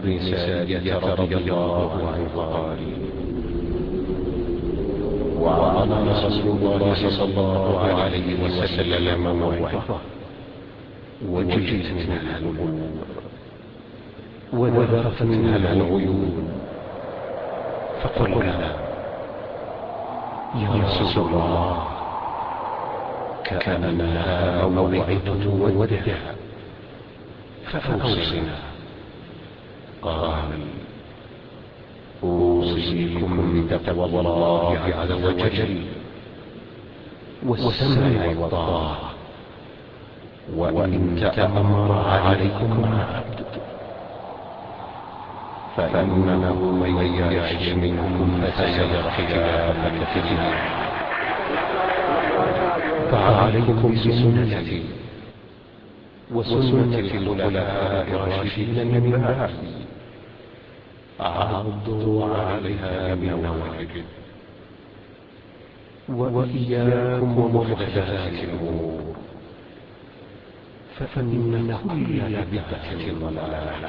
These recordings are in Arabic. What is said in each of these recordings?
بن سارية رضي الله عنه قال: وعظنا رسول الله صلى الله عليه وسلم موعظة وجلت منها القلوب وذبرت منها العيون، فقلنا: يا رسول الله، كأنها موعظة مودع، فأوصنا. قال: أوصيكم بتقوى الله عز وجل والسمع والطاعة، وإن تأمر عليكم عبد، فإنه من يعش منكم فسيرى اختلافا كثيرا، فعليكم بسنتي وسنة الخلفاء الراشدين من بعدي، عضوا عليها بالنواجذ، وإياكم ومحدثات الأمور، فإن كل بدعة ضلالة.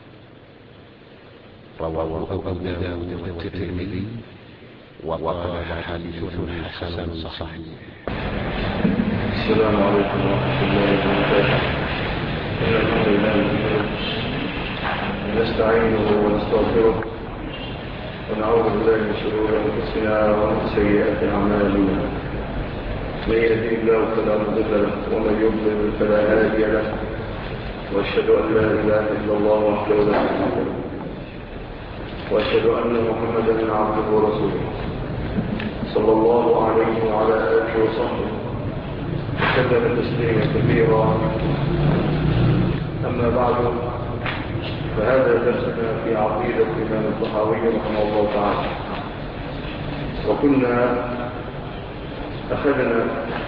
رواه أبو داود والترمذي وقال: حديث حسن صحيح. السلام عليكم ورحمة الله وبركاته. إن الحمد لله نستعينه ونستغفره ونعوذ بالله من شرور أنفسنا ومن سيئات أعمالنا. من يهده الله فلا مضل له ومن يضلل فلا هادي له، وأشهد أن لا إله إلا الله وحده لا شريك له، وأشهد أن محمدا عبده ورسوله صلى الله عليه وعلى آله وصحبه وسلم تسليما كثيرا. أما بعد، فهذا درسنا في عقيدة الإمام الطحاوي رحمه الله تعالى. وكنا أخذنا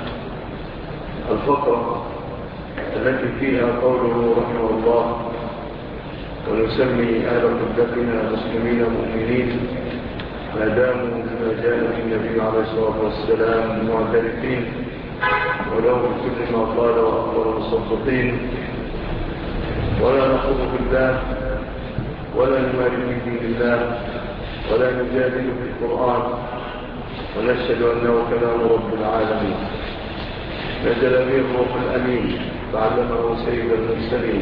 الفقرة التي فيها قوله رحمه الله: ونسمي أهل قبلتنا مسلمين مؤمنين ما داموا بما جاء به النبي عليه الصلاة والسلام معترفين، ولو بكل ما قال وأخبر مصدقين، ولا نخوض بالله ولا نماري في دين الله ولا نجادل في القرآن، ونشهد أنه كلام رب العالمين نزل به الروح الأمين فعلمه سيد المرسلين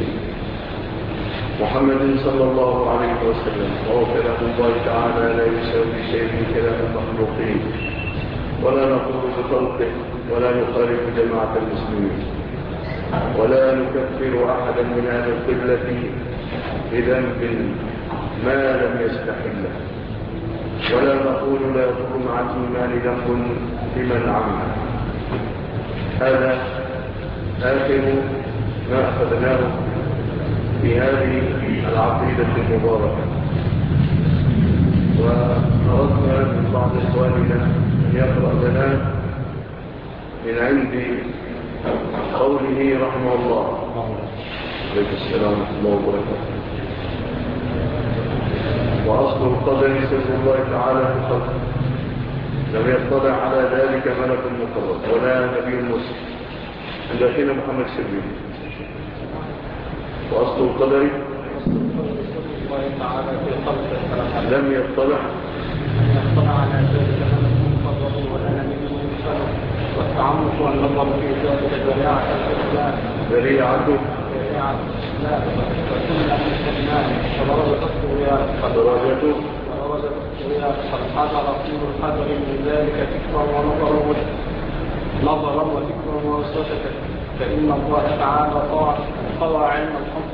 محمد صلى الله عليه وسلم، وهو كلام الله تعالى لا يساوي شيء من كلام المخلوقين، ولا نقول بخلقه ولا نخالف جماعة المسلمين، ولا نكفر أحدا من أهل القبلة بذنب ما لم يستحله، ولا نقول لا يضر مع الإيمان ذنب لمن عمل. هذا آخر ما أخذناه في هذه العقيدة المباركة. وأردنا من بعض إخواننا أن يقرأ لنا من عند قوله رحمه الله. عليكم السلام ورحمة الله وبركاته. وأصل القدر سر الله تعالى في الخلق، لم يطلع على ذلك ملك مقرب ولا نبي مسلم عند أخينا محمد سبيل. وأصل القدر لم يطلع على ذلك ملك مقرب ولا نبي مسلم، والتعمق والنظر في ذلك ذريعة لا وكل المسلمان درجته قد حضر طول القدر من ذلك فكرا ونظرا وفكرا ووسوسة، فإن الله تعالى طوى علم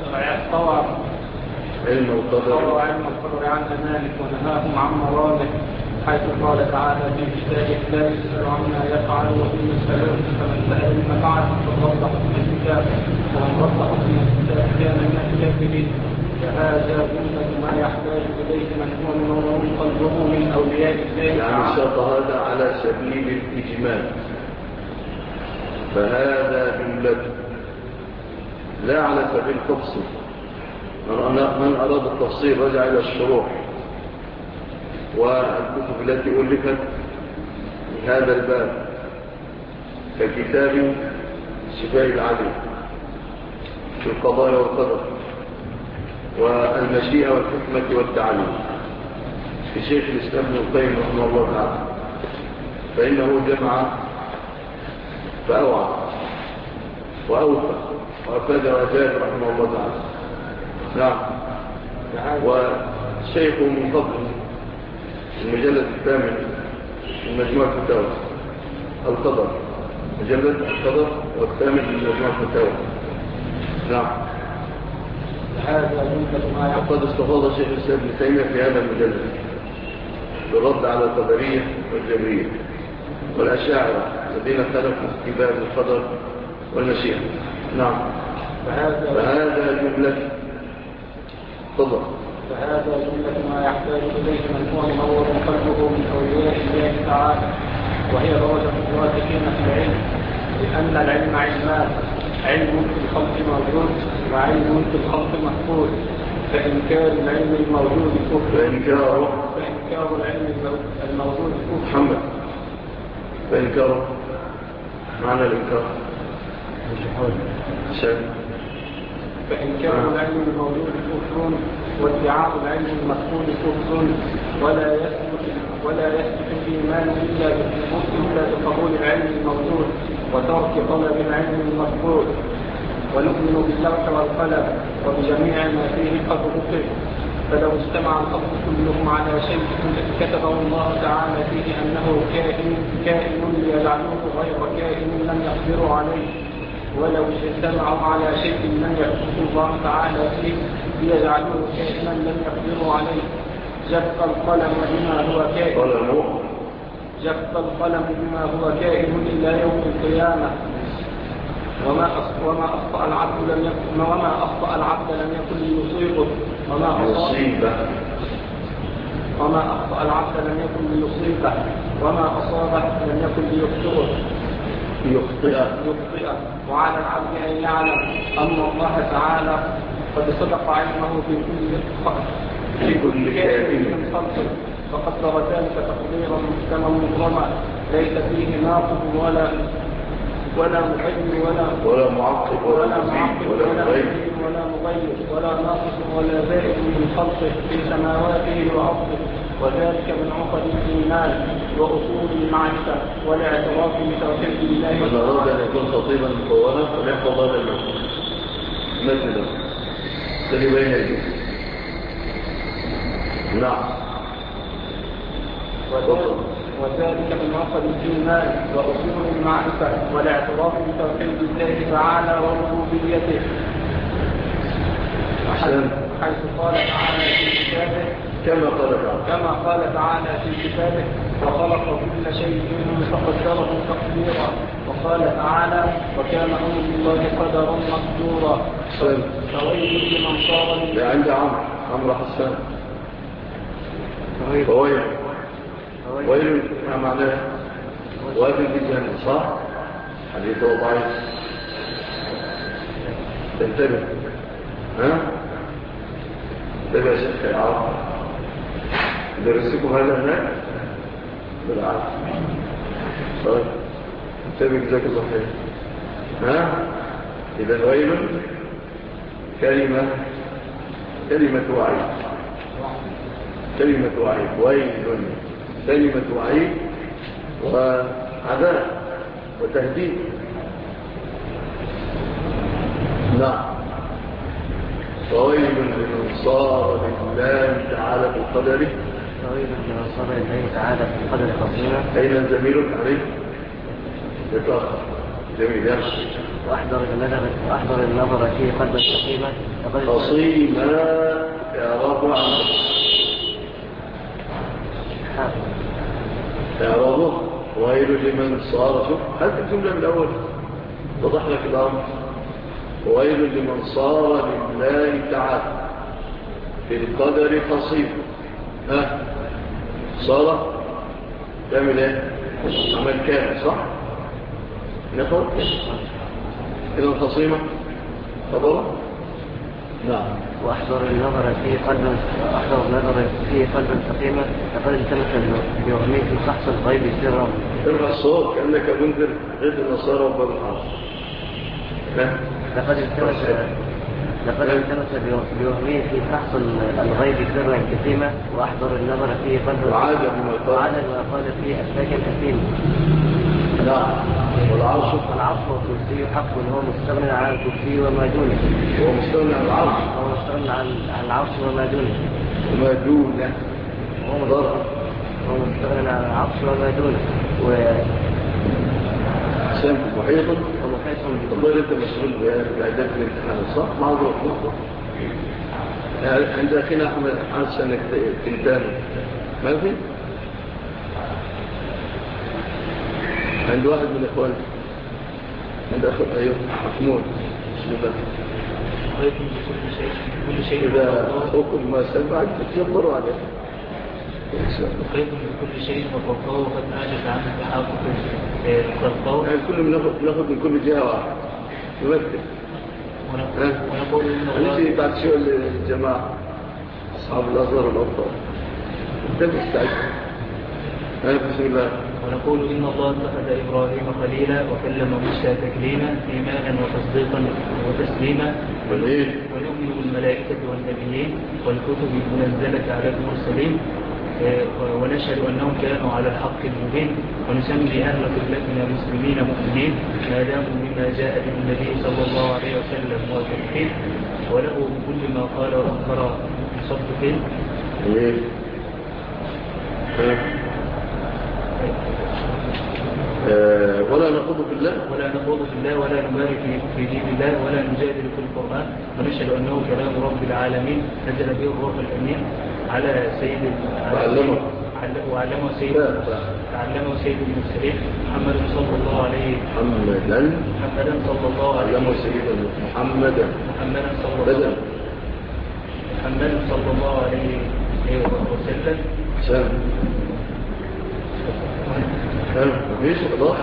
القدر عن ذلك ونهاهم عن مراده، حيث قال تعالى في كتابه: لا يسأل عما يفعل وهم يسألون، فمن سأل بما فعل فقد رد حكم الكتاب، ومن رد حكم الكتاب كان من الكافرين. فهذا جملة ما يحتاج إليه من هو منور قلبه من أولياء الله. يعني شرط هذا على سبيل الإجمال، فهذا جملة لا على سبيل التفصيل. من أراد التفصيل رجع إلى الشروح والكتب التي ألفت في هذا الباب، ككتاب شفاء العلي في القضاء والقدر، والمشيئة والحكمة والتعليم في شيخ الإسلام ابن القيم رحمه الله تعالى، فإنه جمع فأوعى وأوفى وأفاد وأجاد رحمه الله تعالى. نعم. والشيخ من فضل المجلد الثامن من مجموعة الفتاوى القدر، مجلد القدر والثامن من مجموعة الفتاوى. نعم. وقد استفاض شيخ الإسلام ابن تيمية في هذا المجلد بالرد على القدرية والجبرية والأشاعرة الذين خلفوا في باب القدر والمشيئة. نعم. فهذا جملة تفضل. فهذا جملة ما يحتاج إليه من هو منور قلبه من أولياء الله تعالى، وهي درجة الراسخين في العلم، لأن العلم علمان: علم في الخلق موجود وعلم في الخلق مفقود. فإنكار العلم الموجود كفر، فإنكار العلم الموجود كفر. محمد، فإنكار معنى الإنكار فإنكار العلم الموجود كفر، وادعاء العلم المفقود كفر، ولا يثبت الإيمان إلا بقبول العلم الموجود وترك طلب العلم المفقود. ونؤمن باللوح والقلم وبجميع ما فيه قد ذكر، فلو اجتمع الخلق كلهم على شيء كتبه الله تعالى فيه أنه كائن ليجعلوه غير كائن لم يقدروا عليه، ولو اجتمعوا على شيء لم يكتبه الله تعالى فيه ليجعلوه كائنا لم يقدروا عليه. جف القلم بما هو كائن إلى يوم القيامة، وما أخطأ العبد لم يكن ليصيبه، وما أصابه لم يكن ليخطئه. وعلى العبد أن يعلم أن الله تعالى قد صدق علمه في كل كائن من خلقه، فقدر ذلك تقديرا محكما مبرما ليس فيه ناقض ولا مغير ولا معقب ولا مغير ولا ناقص ولا زائد من خلقه في سماواته وأرضه، وذلك من عقد الإيمان وأصول المعرفة والاعتراف بتوحيد الله. من أراد أن يكون خطيبا مطولا فليحفظ هذا المسجد الذي بين يديه. نعم. وذلك من عقد الإيمان وأصول المعرفة والاعتراف بتوحيد الله تعالى وربوبيته، حيث قال تعالى في كتابه كما قال تعالى في كتابه: وخلق كل شيء فقدره تقديرا. وقال تعالى: وكان أمر الله قدرا مقدورا. فويل لمن صار عند عمرو حسان. ويل ما معناه؟ وابن بالجنة، صح؟ حديثه ضعيف. تنتبه. انتبه يا شيخ العرب، درسكم هذا هناك بالعرب. طيب انتبه، جزاك الله خير. إذا ويل كلمة وعيد، ويل كلمة وعيد وعذاب وتهديد. نعم. وويل لمن صار لله تعالى في القدر، وويل لمن صار لله تعالى في القدر خصيما. أين زميلك عليه؟ يتأخر. جميل يا وأحضر النظر فيه قلبا خصيما إعراب عنه. إعرابه ويل لمن صار. شوف هذه الجملة من الأول وضح لك الأمر. ويل لمن صار لله تعالى في القدر خصيما. صار تعمل ايه؟ عمل كامل، صح؟ نقول إذا خصيمة خبره. نعم. وأحضر النظر فيه قلبا سقيما لقد التمس بيغميه في شخص الغيب سرا. ارفع الصوت كأنك منذر غير النصارى وباب الحرب. لقد التمس بوهمه في فحص الغيب سرا كثيما وأحضر النظر فيه قلبا وعاد ما قال فيه أسلاكا أثيما. نعم. والعرش والكرسي حق هو مستغنى عن الكرسي وما دونه. هو مستغنى عن العرش. هو مستغنى عن العرش وما دونه. وما دونه. هو مستغنى عن العرش وما دونه. سام محيط. ومحيط. تقول أنت مسؤول بإعداد الامتحان صح؟ معذور. عند أخينا أحمد حاسس أنك تنتهي ما في؟ عند واحد من إخوانك عند أخوك أيوه محمود بسم الله. كل شيء إذا أخوكم ما سمعت تجبروا عليه. قيد بكل شيء وفوقه وقد أعجز عن التحقق الخلقه. يعني كل ناخذ من كل جهة واحد يمثل. ونقول إن الله نجي بعد شوية الجماعة أصحاب الأزهر والأبطال ده مستعد. بسم الله. ونقول إن الله اتخذ إبراهيم خليلا وكلم موسى تكليما إيمانا وتصديقا وتسليما ونؤمن بالملائكة والنبيين والكتب المنزلة على المرسلين ونشهد أنهم كانوا على الحق المبين ونسمي أهل قبلتنا مسلمين مؤمنين ما داموا بما جاء به النبي صلى الله عليه وسلم موافقين وله بكل ما قال وأخبر مصدقين. ولا نخوض في الله ولا نبارك في دين الله ولا نجادل في القرآن ونشهد أنه كلام رب العالمين نزل به الروح الأمين على سيد وعلمه سيد المرسلين محمد صلى الله عليه محمدا صلى الله عليه وسلم. مفيش إضافة.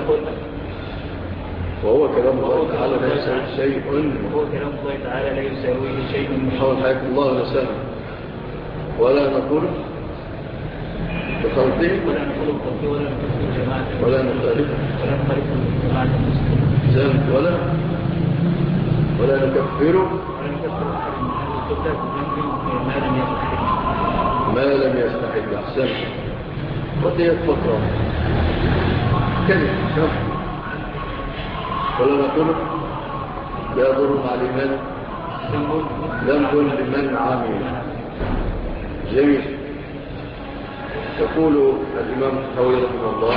وهو كلام الله تعالى لا يساوي شيء. وهو كلام الله تعالى لا يساويه شيء من حول حياة الله وسلم. ولا نقول بخلطه ولا نخالف جماعة المسلمين ولا نكفر ما لم يستحل. أحسن. وتيت فترة كلمة ولا نقول لا يضر مع الإيمان ذنب لمن عامل. جميل. يقول الإمام الطحاوي رحمه الله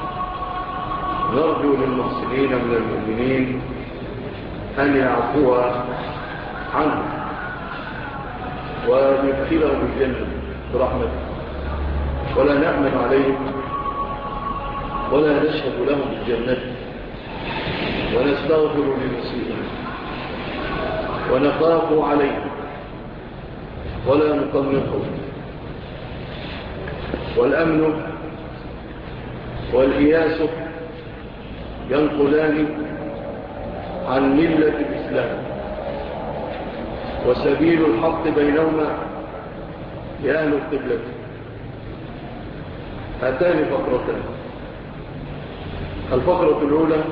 نرجو للمحسنين من المؤمنين أن يعفوا عنه ويدخلهم الجنة برحمته ولا نأمن عليهم ولا نشهد لهم بالجنة ونستغفر للمسيئين ونخاف عليهم ولا نطمئنهم. والأمن والإياس ينقلان عن ملة الإسلام وسبيل الحق بينهما لأهل القبلة. هاتان فقرتان. الفقرة الأولى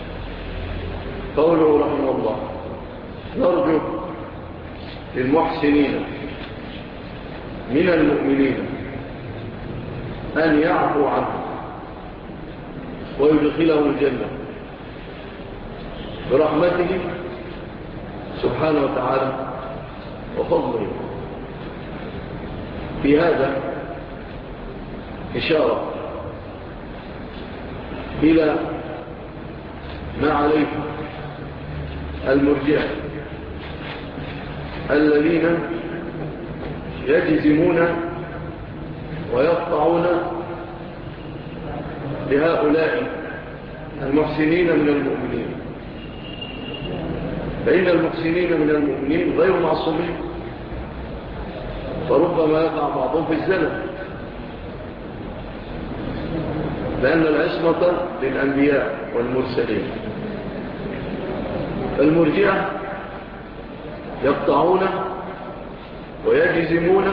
قوله رحمه الله نرجو للمحسنين من المؤمنين أن يعفو عنه ويدخلهم الجنة برحمته سبحانه وتعالى وفضله. في هذا إشارة إلى ما عليه المرجئة الذين يجزمون ويقطعون لهؤلاء المحسنين من المؤمنين. فإن المحسنين من المؤمنين غير معصومين فربما يقع بعضهم في الزنا لأن العصمة للأنبياء والمرسلين. المرجئة يقطعون ويجزمون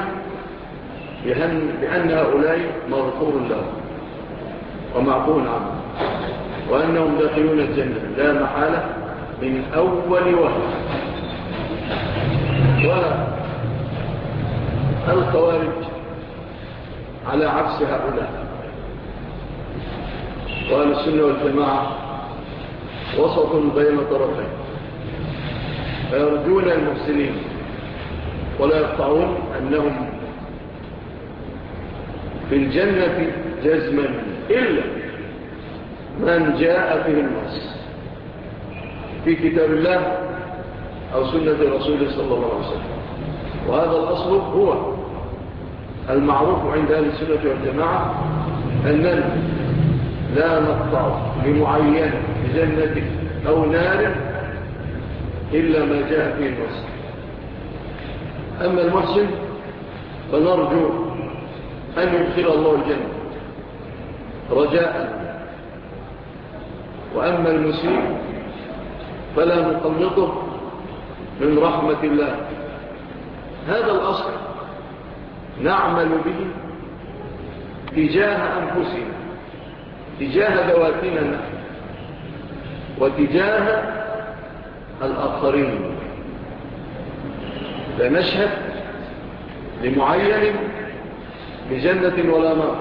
بأن هؤلاء مغفور لهم ومعفو عنهم وأنهم داخلون الجنة لا محالة من أول وهلة. والخوارج على عكس هؤلاء. وأهل السنة والجماعة وسط بين طرفين، فيرجون المحسنين ولا يقطعون أنهم في الجنة جزما إلا من جاء به النص في كتاب الله أو سنة رسوله صلى الله عليه وسلم. وهذا الأصل هو المعروف عند أهل السنة والجماعة، أننا لا نقطع لمعين بجنة أو نار إلا ما جاء فيه النص. أما المحسن فنرجو أن يدخل الله الجنة رجاء، وأما المسيء فلا نقنطه من رحمة الله. هذا الأصل نعمل به تجاه أنفسنا، تجاه ذواتنا وتجاه الآخرين. لا نشهد لمعين بجنة ولا نار،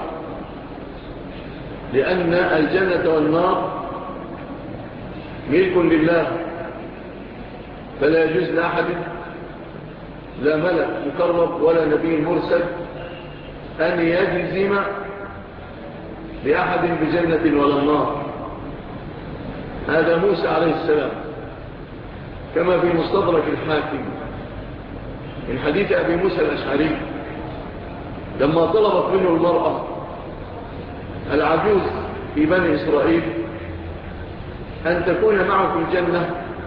لأن الجنة والنار ملك لله، فلا يجوز لأحد، لا ملك مقرب ولا نبي مرسل، أن يجزم لأحد بجنة ولا نار. هذا موسى عليه السلام كما في مستدرك الحاكم من حديث أبي موسى الأشعري لما طلبت منه المرأة العجوز في بني إسرائيل أن تكون معه في الجنة،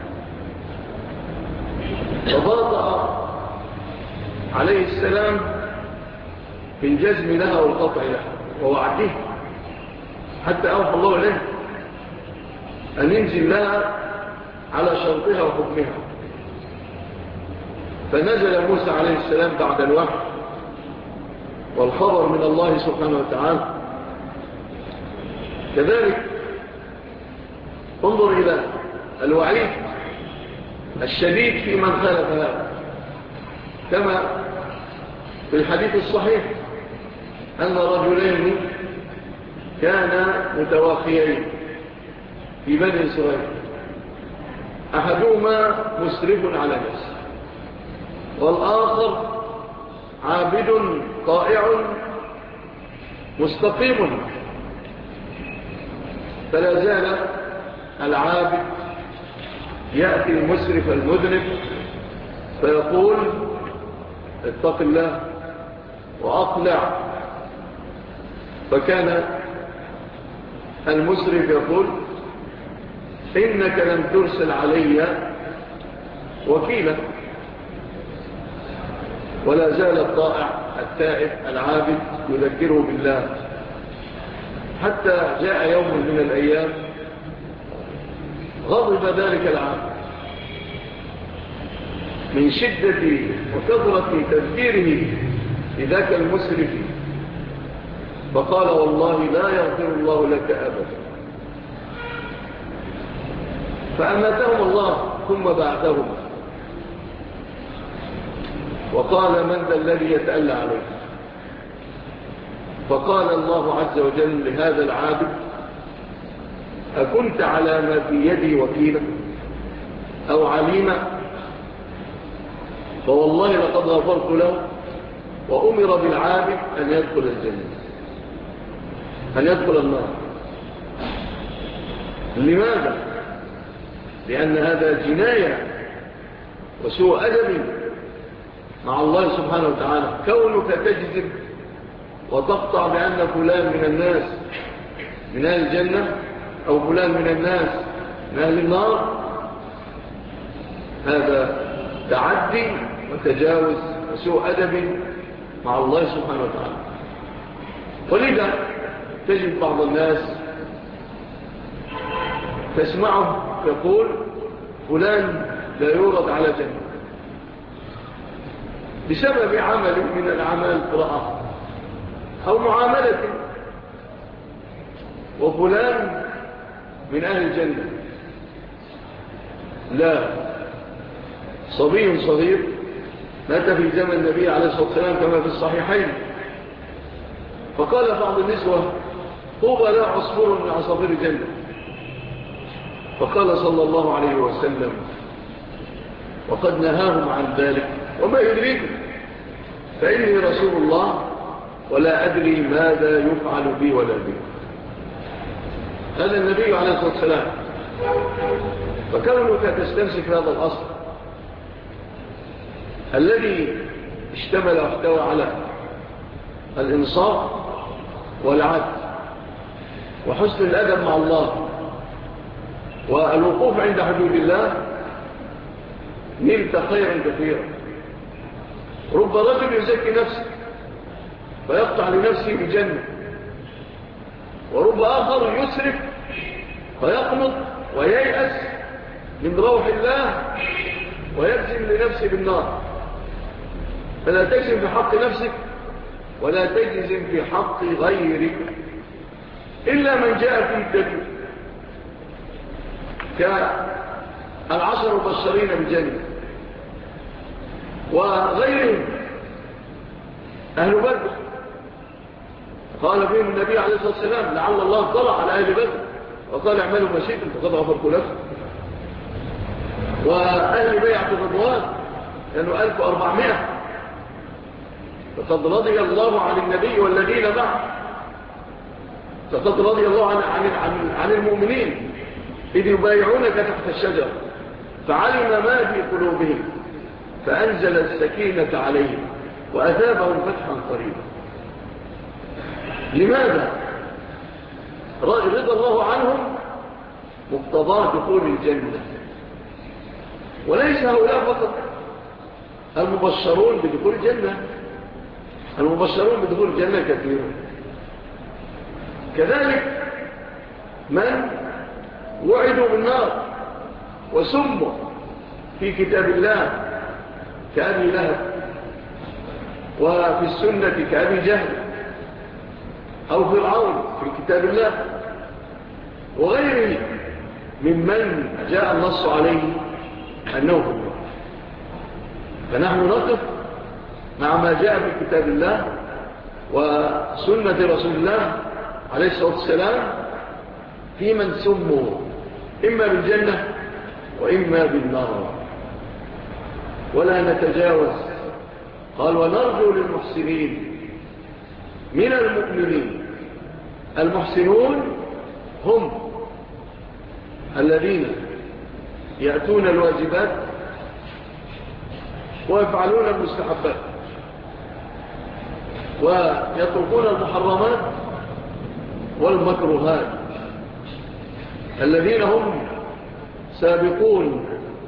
فباطأ عليه السلام في الجزم لها والقطع لها ووعده، حتى أوحى الله إليه أن ينزل لها على شرطها وحكمها. فنزل موسى عليه السلام بعد الوحي والخبر من الله سبحانه وتعالى. كذلك انظر إلى الوعيد الشديد في من خالف هذا، كما في الحديث الصحيح أن رجلين كانا متواخيين في بني إسرائيل، أحدهما مسرف على نفسه والآخر عابد طائع مستقيم. فلا زال العابد يأتي المسرف المذنب فيقول اتق الله وأقلع، فكان المسرف يقول إنك لم ترسل علي وكيلا. ولا زال الطائع التائب العابد يذكره بالله، حتى جاء يوم من الأيام غضب ذلك العابد من شدة وكثرة تذكيره لذاك المسرف، فقال والله لا يغفر الله لك أبدا. فأماتهم الله ثم بعثهم وقال من ذا الذي يتألى عليه؟ فقال الله عز وجل لهذا العابد أكنت على ما في يدي وكيلا أو عليما؟ فوالله لقد غفرت له. وأمر بالعابد أن يدخل الجنة، أن يدخل النار. لماذا؟ لأن هذا جناية وسوء أدب مع الله سبحانه وتعالى. كونك تجزم وتقطع بأن فلان من الناس من أهل الجنة أو فلان من الناس من أهل النار، هذا تعدي وتجاوز وسوء أدب مع الله سبحانه وتعالى. ولذا تجد بعض الناس تسمعه يقول فلان لا يورد على جنة بسبب عمل من الأعمال رأى أو معاملة، وفلان من أهل الجنة. لا، صبي صغير مات في زمن النبي عليه الصلاة والسلام كما في الصحيحين. فقال بعض النسوة: طوبى لا عصفور من عصافير الجنة. فقال صلى الله عليه وسلم: وقد نهاهم عن ذلك، وما يدريكم فإني رسول الله ولا أدري ماذا يفعل بي ولا بي. هذا النبي عليه الصلاة والسلام. فكونك تستمسك هذا الأصل الذي اشتمل واحتوى على الإنصاف والعدل وحسن الأدب مع الله والوقوف عند حدود الله، نلت خيرا كثيرا. رب رجل يزكي نفسه فيقطع لنفسه بجنة، ورب آخر يسرف فيقنط وييأس من روح الله ويجزم لنفسه بالنار. فلا تجزم في حق نفسك ولا تجزم في حق غيرك إلا من جاء في الدليل كالعشر المبشرين بالجنة وغيرهم. أهل بدر قال فيهم النبي عليه الصلاة والسلام: لعل الله طلع على أهل بدر وقال: اعملوا ما شئتم فقد غفرت لكم. وأهل بيعة الرضوان كانوا 1400. فقد رضي الله عن النبي والذين معه، فقد رضي الله عن المؤمنين إذ يبايعونك تحت الشجر فعلم ما في قلوبهم فأنزل السكينة عليهم وأثابهم فتحا قريبا. لماذا؟ رضي الله عنهم مقتضاه دخول الجنة. وليس هؤلاء فقط المبشرون بدخول الجنة، المبشرون بدخول الجنة كثيرون. كذلك من وعدوا بالنار وسموا في كتاب الله كأبي لهب، وفي السنة كأبي جهل أو فرعون في كتاب الله، وغيره ممن جاء النص عليه أنه في النار. فنحن نقف مع ما جاء في كتاب الله وسنة رسول الله عليه الصلاة والسلام في من سموا إما بالجنة وإما بالنار، ولا نتجاوز. قال: ونرجو للمحسنين من المؤمنين. المحسنون هم الذين يأتون الواجبات ويفعلون المستحبات ويتركون المحرمات والمكروهات، الذين هم سابقون.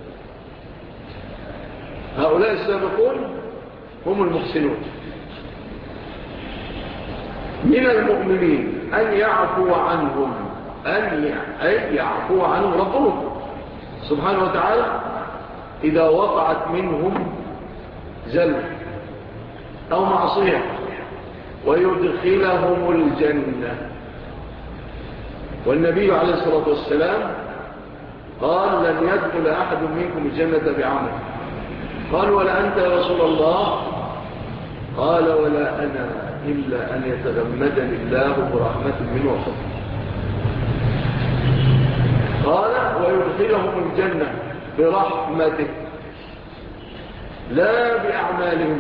هؤلاء السابقون هم المحسنون. من المؤمنين أن يعفو عنهم، أي يعفو عنهم ربهم سبحانه وتعالى إذا وقعت منهم زلة أو معصية، ويدخلهم الجنة. والنبي عليه الصلاة والسلام قال: لن يدخل أحد منكم الجنة بعمل. قال: ولا أنت يا رسول الله؟ قال: ولا أنا إلا أن يتغمدني الله برحمة منه وفضله. قال: ويدخلهم الجنة برحمته لا بأعمالهم.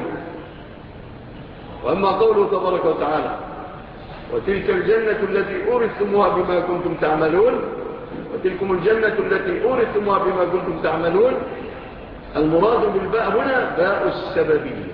وأما قوله تبارك وتعالى: وتلك الجنة التي أورثتموها بما كنتم تعملون، وتلكم الجنة التي أورثتموها بما كنتم تعملون، المراد بالباء هنا باء السببية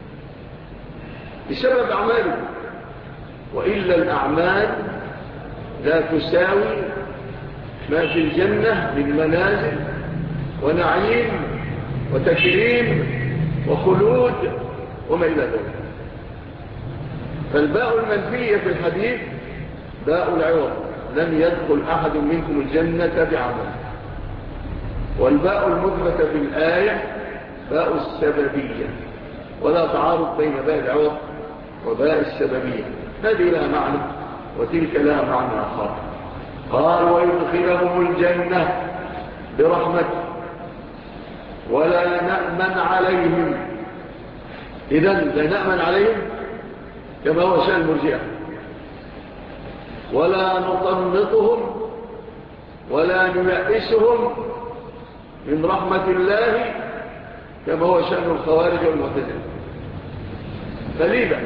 بسبب أعمالكم، وإلا الأعمال لا تساوي ما في الجنة من منازل ونعيم وتكريم وخلود وما إلى ذلك. فالباء المنفية في الحديث باء العوض: لن يدخل أحد منكم الجنة بعمل. والباء المثبتة في الآية باء السببية، ولا تعارض بين باء العوض وباء السببية. هذه لها معنى وتلك لها معنى آخر. قال: ويدخلهم الجنة برحمته ولا نأمن عليهم إذن لا نأمن عليهم كما هو شأن المرجئة، ولا نقنطهم ولا نيأسهم من رحمة الله كما هو شأن الخوارج والمعتزلة. فلذا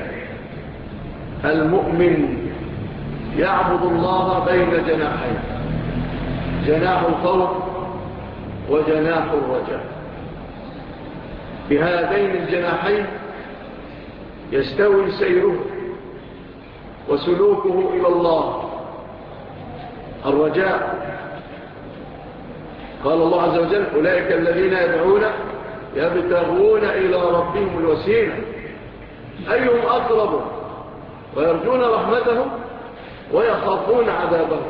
المؤمن يعبد الله بين جناحين، جناح الخوف وجناح الرجاء. بهذين الجناحين يستوي سيره وسلوكه إلى الله. الرجاء قال الله عز وجل: أولئك الذين يدعون يبتغون إلى ربهم الوسيلة أيهم أقرب ويرجون رحمته ويخافون عذابه.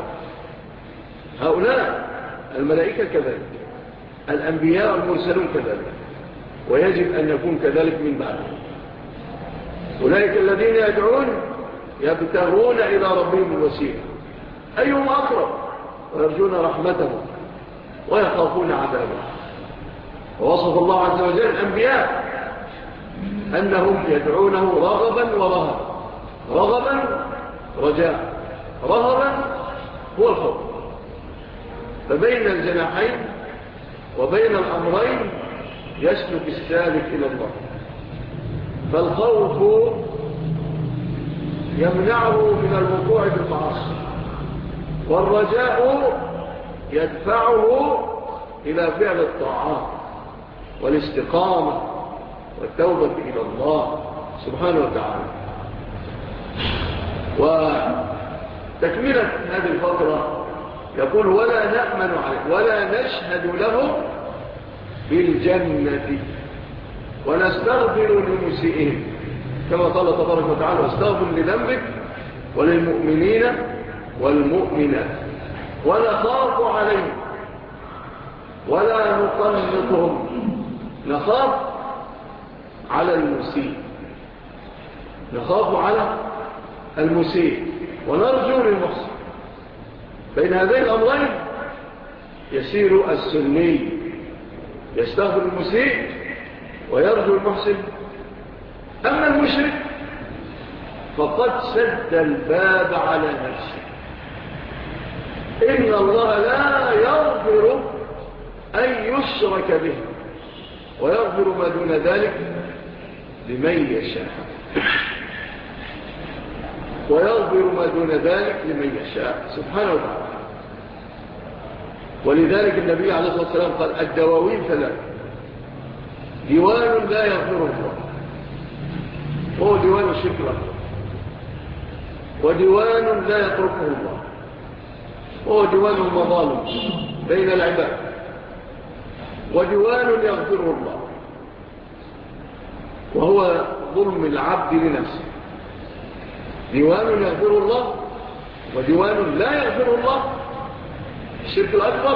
هؤلاء الملائكة كذلك، الأنبياء والمرسلون كذلك، ويجب أن يكون كذلك من بعدهم. أولئك الذين يدعون يبتغون إلى ربهم الوسيلة أيهم أقرب ويرجون رحمته ويخافون عذابه. ووصف الله عز وجل الأنبياء أنهم يدعونه رغبا ورهبا. رغبا رجاء، رهبا هو الخوف. فبين الجناحين وبين الأمرين يسلك السالك إلى الله. فالخوف يمنعه من الوقوع بالمعاصي، والرجاء يدفعه إلى فعل الطاعات والاستقامة والتوبة إلى الله سبحانه وتعالى. وتكملة هذه الفترة يقول: ولا نأمن عليه ولا نشهد له بالجنة ونستغفر لمسيئهم، كما قال تبارك وتعالى: واستغفر لذنبك وللمؤمنين والمؤمنات ونخاف عليهم ولا نقنطهم. نخاف على المسيء، نخاف على المسيء ونرجو للمحسن. بين هذين الأمرين يسير السني، يستغفر المسيء ويرجو المحسن. أما المشرك فقد سد الباب على نفسه. إن الله لا يغفر أن يشرك به ويغفر ما دون ذلك لمن يشاء، ويغفر ما دون ذلك لمن يشاء سبحانه وتعالى. ولذلك النبي عليه الصلاة والسلام قال: الدواوين ثلاث: ديوان لا يغفره الله، وهو ديوان الشرك الأكبر، وديوان لا يتركه الله، وهو ديوان المظالم بين العباد، وديوان يغفره الله وهو ظلم العبد لنفسه. ديوان يغفره الله وديوان لا يغفره الله، الشرك الأكبر،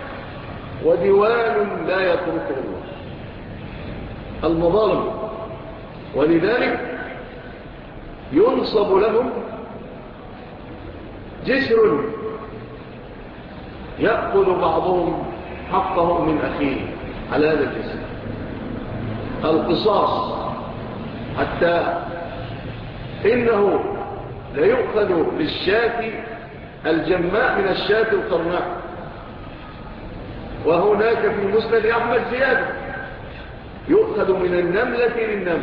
وديوان لا يتركه الله، المظالم. ولذلك ينصب لهم جسر يأخذ بعضهم حقه من أخيه على هذا الجسر، القصاص، حتى إنه لا يؤخذ للشاة الجماء من الشاة القرناء. وهناك في مسند أحمد زيادة: يؤخذ من النملة للنمل.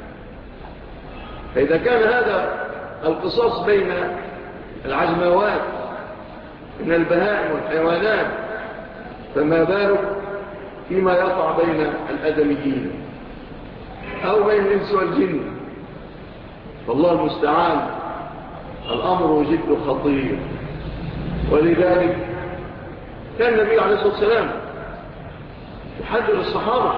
فإذا كان هذا القصاص بين العجموات من البهائم والحيوانات، فما بالك فيما يقع بين الأدميين أو بين الإنس والجن؟ فالله المستعان، الأمر جد خطير. ولذلك كان النبي عليه الصلاة والسلام يحذر الصحابة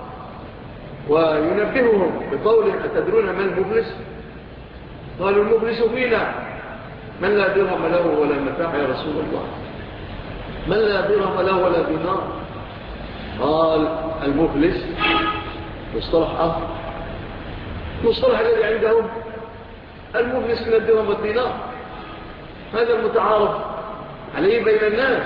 وينبههم بقوله: أتدرون من المفلس؟ قالوا: المفلس فينا من لا درهم له ولا متاع يا رسول الله. من لا درهم له ولا دينار؟ قال: المفلس مصطلح آخر، مصطلح الذي عندهم المفلس من الدرهم والدينار، هذا المتعارف عليه بين الناس.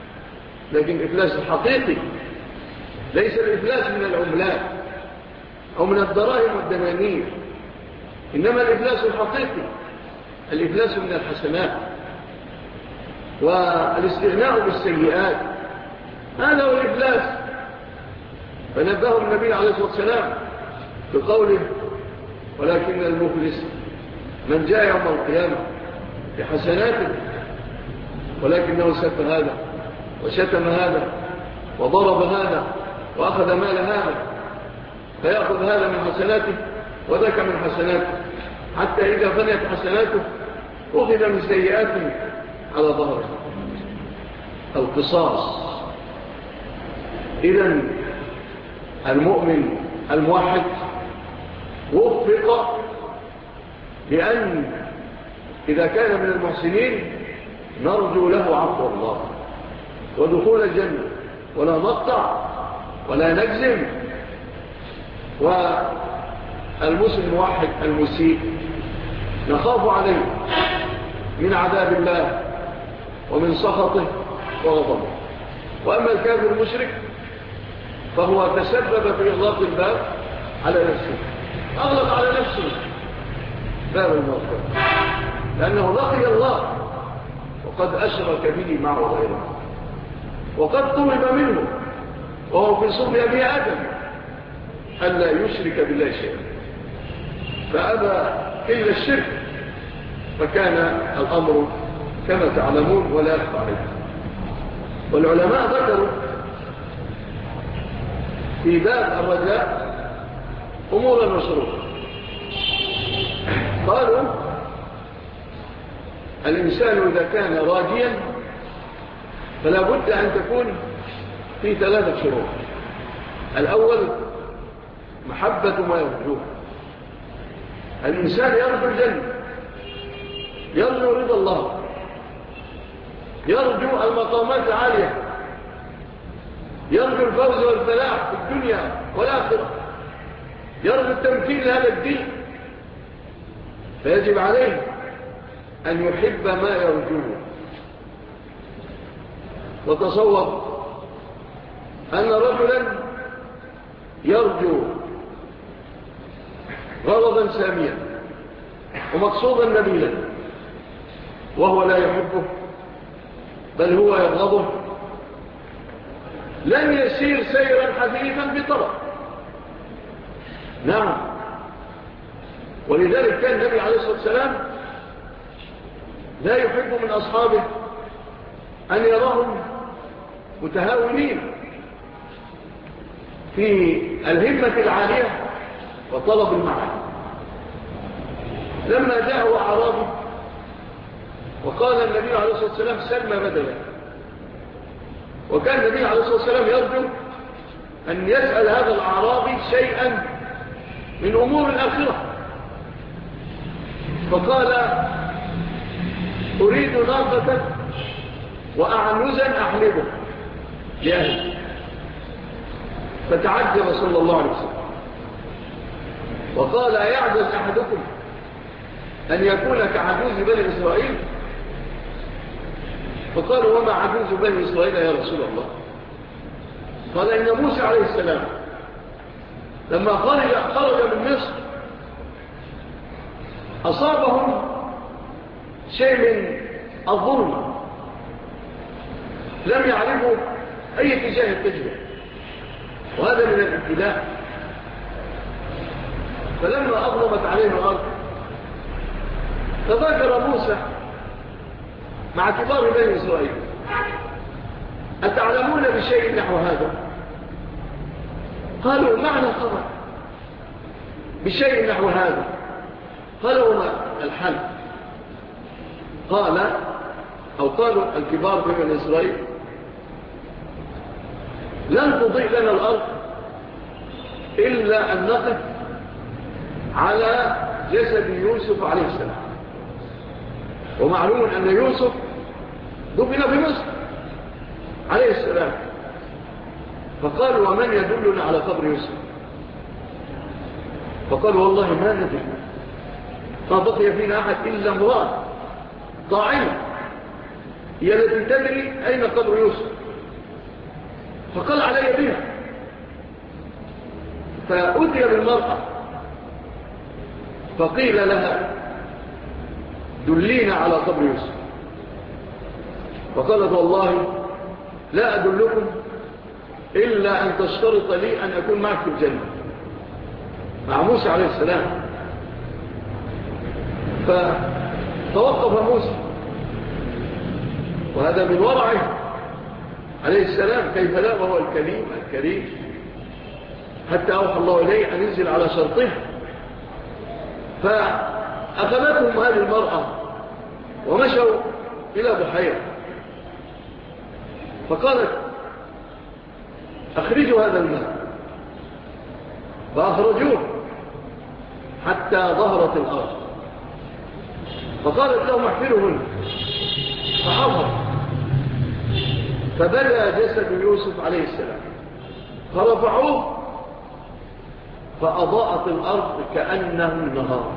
لكن الإفلاس الحقيقي ليس الإفلاس من العملات أو من الدراهم والدنانير، إنما الإفلاس الحقيقي الإفلاس من الحسنات والاستغناء بالسيئات، هذا هو الإفلاس. فنبه النبي عليه الصلاة والسلام بقوله: ولكن المفلس من جاء يوم القيامة بحسناته ولكنه سب هذا وشتم هذا وضرب هذا وأخذ مال هذا، فيأخذ هذا من حسناته وذاك من حسناته، حتى إذا فنيت حسناته أخذ من سيئاته على ظهره. القصاص. إذن المؤمن الموحد وفق لأن إذا كان من المحسنين نرجو له عفو الله ودخول الجنة، ولا نقطع ولا نجزم. والمسلم الموحد المسيء نخاف عليه من عذاب الله ومن سخطه وغضبه. وأما الكافر المشرك فهو تسبب في إغلاق الباب على نفسه، أغلق على نفسه باب المغفرة، لأنه لقي الله وقد أشرك به معه غيره، وقد طلب منه وهو في صلب أبي آدم ألا يشرك بالله شيئا، فأبى إلا الشرك، فكان الأمر كما تعلمون ولا يخفى عليكم. والعلماء ذكروا في باب الرجاء أمورا مشروعة. قالوا: الإنسان إذا كان راجيا فلا بد أن تكون في 3 شروط. الأول محبة ما يرجوه. الإنسان يرجو الجنة، يرجو رضا الله، يرجو المقامات العالية، يرجو الفوز والفلاح في الدنيا والآخرة، يرجو التمكين لهذا الدين، فيجب عليه أن يحب ما يرجوه. وتصور أن رجلا يرجو غرضا ساميا ومقصودا نبيلا وهو لا يحبه بل هو يبغضه، لن يسير سيرا حثيثا بطرف. نعم. ولذلك كان النبي عليه الصلاة والسلام لا يحب من أصحابه أن يراهم متهاونين في الهمة العالية وطلب المعاني. لما جاءه أعرابي وقال النبي عليه الصلاة والسلام: سلم بدلا، وكان النبي عليه الصلاة والسلام يرجو أن يسأل هذا الأعرابي شيئا من أمور الآخرة، فقال: أريد ناقة وأعنزا أحلبه لأهلي. فتعجب صلى الله عليه وسلم وقال: أيعجز أحدكم أن يكون كعجوز بني إسرائيل؟ فقالوا: وما عجوز بني إسرائيل يا رسول الله؟ قال: إن موسى عليه السلام لما خرج من مصر أصابهم شيء من الظلم، لم يعرفوا أي اتجاه التجوى، وهذا من الابتلاء. فلما أظلمت عليهم الأرض تذكر موسى مع كبار بني إسرائيل: أتعلمون بشيء نحو هذا؟ قالوا: معنى خبر بشيء نحو هذا. قالوا: ما الحل؟ قالوا الكبار في بني إسرائيل: لن تضيء لنا الأرض إلا أن نقف على جسد يوسف عليه السلام. ومعلوم أن يوسف دفن في مصر عليه السلام. فقالوا: ومن يدلنا على قبر يوسف؟ فقالوا: والله ما ندري، ما بقي فينا أحد إلا امرأة ضاعمة هي التي تدري أين قبر يوسف، فقال: علي بها. فأتي بالمرأة فقيل لها دلينا على قبر يوسف، فقالت والله لا أدلكم إلا أن تشترط لي أن أكون معك في الجنة مع موسى عليه السلام. فتوقف موسى، وهذا من ورعه عليه السلام، كيف لا وهو الكريم، حتى أوحى الله إليه أن ينزل على شرطه. فأخذتهم هذه المرأة ومشوا إلى بحيرة، فقالت أخرجوا هذا الماء، فأخرجوه حتى ظهرت الأرض، فقالت لهم احفرهن، فحفر، فبدا جسد يوسف عليه السلام، فرفعوه فأضاءت الأرض كأنه النهار،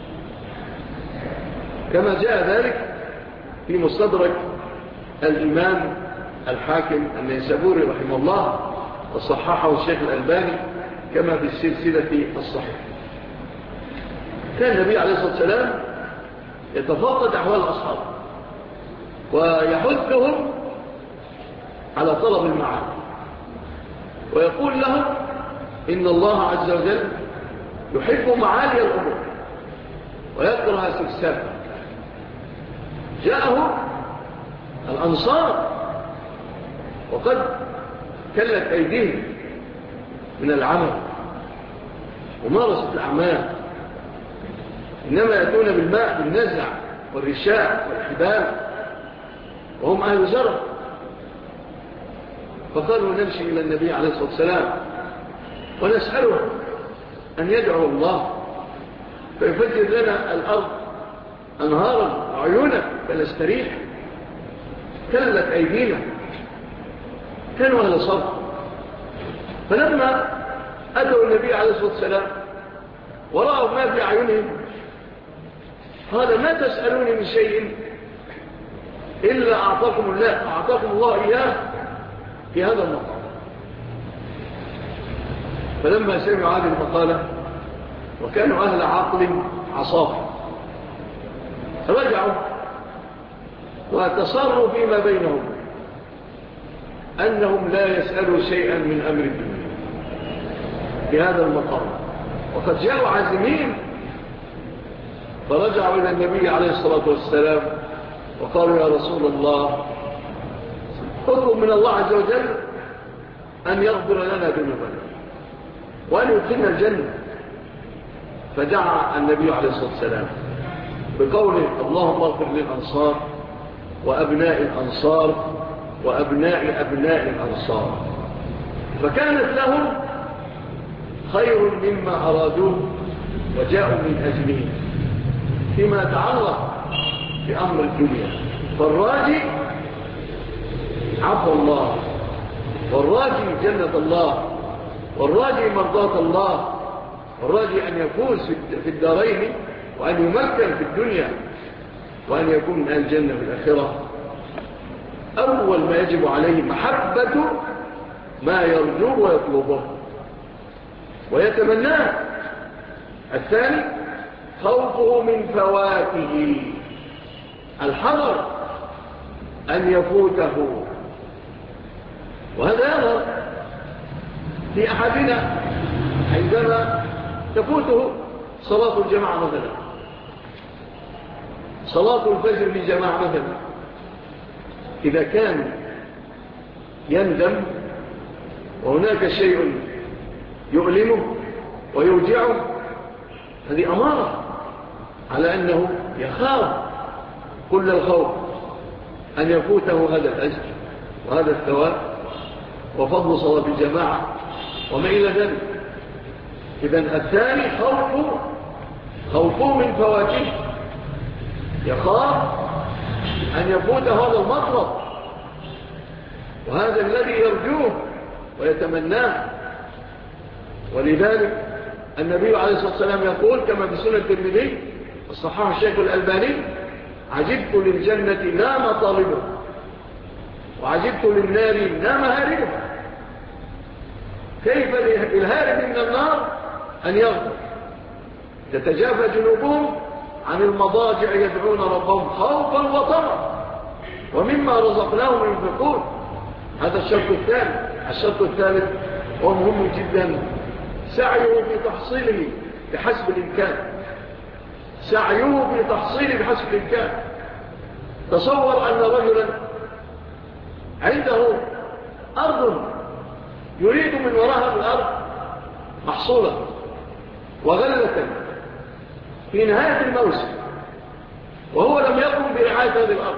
كما جاء ذلك في مستدرك الإمام الحاكم النيسابوري رحمه الله، وصححه الشيخ الألباني كما في السلسلة الصحيحة. كان النبي عليه الصلاة والسلام يتفقد أحوال الأصحاب ويحثهم على طلب المعاد، ويقول لهم إن الله عز وجل يحب معالي الأمور ويكره سفسافها. جاءه الأنصار وقد كلت أيديهم من العمل ومارست الأعمال، إنما يأتون بالماء بالنزع والرشاء والحبال وهم أهل زرع. فقالوا نمشي إلى النبي عليه الصلاة والسلام ونسأله أن يدعو الله فيفجر لنا الأرض أنهارا وعيونا فنستريح. كلت أيدينا، كانوا أهل صبر. فلما أتوا النبي عليه الصلاة والسلام ورأوا ما في أعينهم قال ما تسألوني من شيء إلا أعطاكم الله إياه في هذا المقام. فلما سمعوا هذه المقالة وكانوا أهل عقل عصافي رجعوا وتصروا فيما بينهم أنهم لا يسألوا شيئا من أمر الدنيا في هذا المقام، وقد جاءوا عازمين. فرجعوا إلى النبي عليه الصلاة والسلام وقالوا يا رسول الله اطلب من الله عز وجل أن يغفر لنا ذنوبنا وأن يدخلنا الجنة. فدعا النبي عليه الصلاة والسلام بقوله اللهم اغفر للأنصار وأبناء الأنصار وأبناء أبناء الأنصار. فكانت لهم خير مما أرادوه وجاءوا من أجله فيما يتعلق بأمر الدنيا. فالراجي عفو الله، والراجي جنة الله، والراجي مرضاة الله، والراجي أن يفوز في الدارين وأن يمكن في الدنيا وأن يكون من الجنة في الآخرة. أول ما يجب عليه محبة ما يرجوه ويطلبه ويتمناه. الثاني خوفه من فواته، الحذر أن يفوته. وهذا يظهر في أحدنا عندما تفوته صلاة الجماعة مثلا، صلاة الفجر لجماعة مثلا، إذا كان يندم وهناك شيء يؤلمه ويوجعه، هذه أمارة على أنه يخاف كل الخوف أن يفوته هذا الأجر وهذا الثواب وفضل صلاة الجماعة وما إلى ذلك. إذن الثاني خوفه من فواته، يخاف أن يفوت هذا المطلب وهذا الذي يرجوه ويتمناه. ولذلك النبي عليه الصلاة والسلام يقول كما في سنة الترمذي الصحاح الشيخ الألباني عجبت للجنة لا مطالبه وعجبت للنار لا مهاربه. كيف للهارب من النار أن يغفر؟ تتجافى جنوبهم عن المضاجع يدعون ربهم خوفا وطمعا ومما رزقناهم ينفقون. هذا الشرط الثاني. الشرط الثالث ومهم جدا، سعيه في تحصيله بحسب الإمكان. سعيه في تحصيله بحسب الإمكان. تصور أن رجلا عنده أرض يريد من وراءها الأرض محصولا وغلة في نهاية الموسم، وهو لم يقم برعاية هذه الأرض،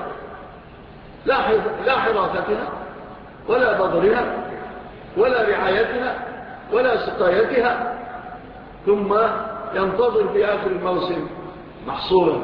لا حراستها ولا بذرها ولا رعايتها ولا سقايتها، ثم ينتظر في آخر الموسم محصولا.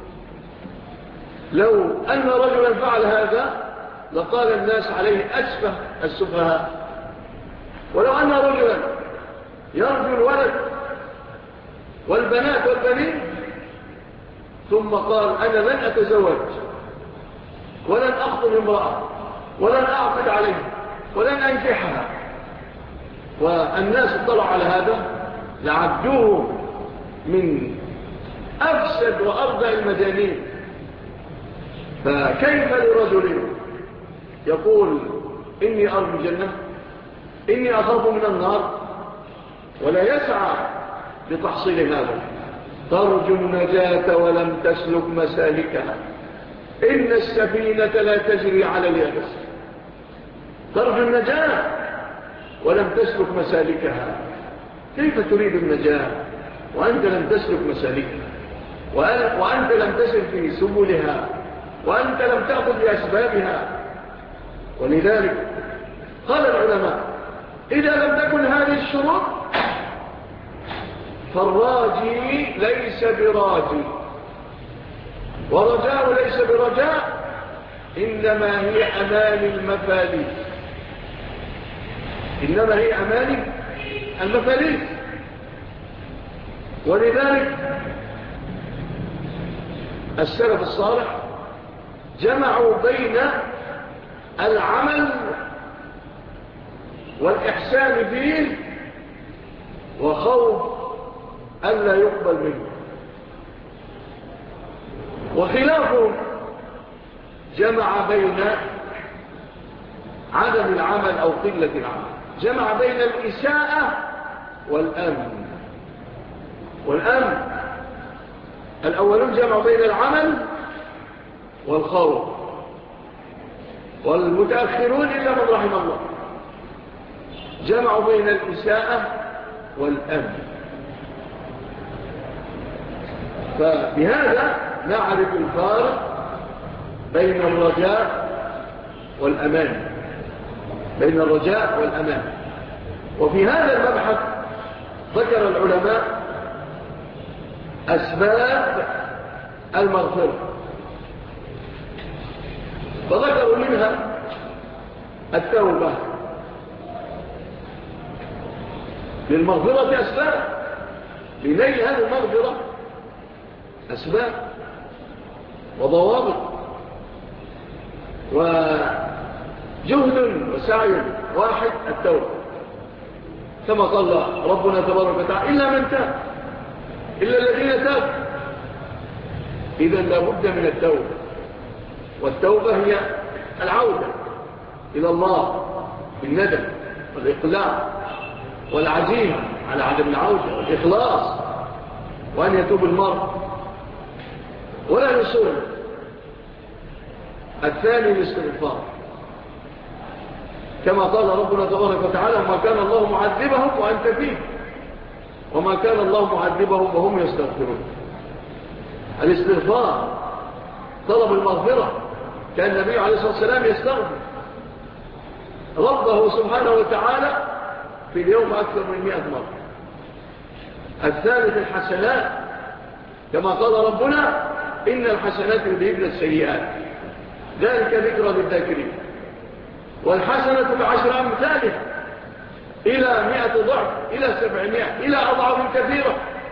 لو أن رجلا فعل هذا لقال الناس عليه أسفه السفهاء. ولو أن رجلا يرجو الولد والبنات والبنين ثم قال أنا لن أتزوج ولن أخطب امرأة ولن أعقد عليها ولن أنجحها، والناس اطلعوا على هذا لعدوه من أفسد وأرضى المجانين. فكيف لرجل يقول إني أرجو الجنة، إني أخاف من النار، ولا يسعى لتحصيل هذا؟ ترجو النجاة ولم تسلك مسالكها، إن السفينة لا تجري على اليابس. ترجو النجاة ولم تسلك مسالكها. كيف تريد النجاة وأنت لم تسلك مسالكها، وأنت لم تسل في سبلها، وأنت لم تأخذ بأسبابها؟ ولذلك قال العلماء إذا لم تكن هذه الشروط فالراجي ليس براجي، ورجاء ليس برجاء، إنما هي أماني المفاليس. إنما هي أماني المفاليس. ولذلك السلف الصالح جمعوا بين العمل والإحسان فيه وخوف ألا يقبل منه، وخلافهم جمع بين عدم العمل أو قلة العمل، جمع بين الإساءة والأمن. الأولون جمعوا بين العمل والخوف، والمتأخرون إلا من رحم الله جمعوا بين الإساءة والأمن. فبهذا نعرف الفارق بين الرجاء والأمان، بين الرجاء والأمان. وفي هذا المبحث ذكر العلماء أسباب المغفرة، فذكروا منها التوبة. للمغفرة أسباب، لنيل هذه المغفرة أسباب وضوابط وجهد وسعي واحد، التوبة، كما قال ربنا تبارك وتعالى إلا من تاب، إلا الذين تابوا. إذن لابد من التوبة، والتوبة هي العودة إلى الله بالندم والإقلاع والعزيمة على عدم العودة والإخلاص، وأن يتوب المرء ولا يصر. الثاني الاستغفار، كما قال ربنا تبارك وتعالى وما كان الله معذبهم وأنت فيه، وما كان الله معذبهم وهم يستغفرون. الاستغفار طلب المغفرة، كان النبي عليه الصلاة والسلام يستغفر ربه سبحانه وتعالى في اليوم أكثر من 100 مرة. الثالث الحسنات، كما قال ربنا إن الحسنات يذهبن السيئات، ذلك ذكرى للذاكرين. والحسنة ب10 أمثالها إلى 100 ضعف، إلى 700، إلى أضعاف كثيرة.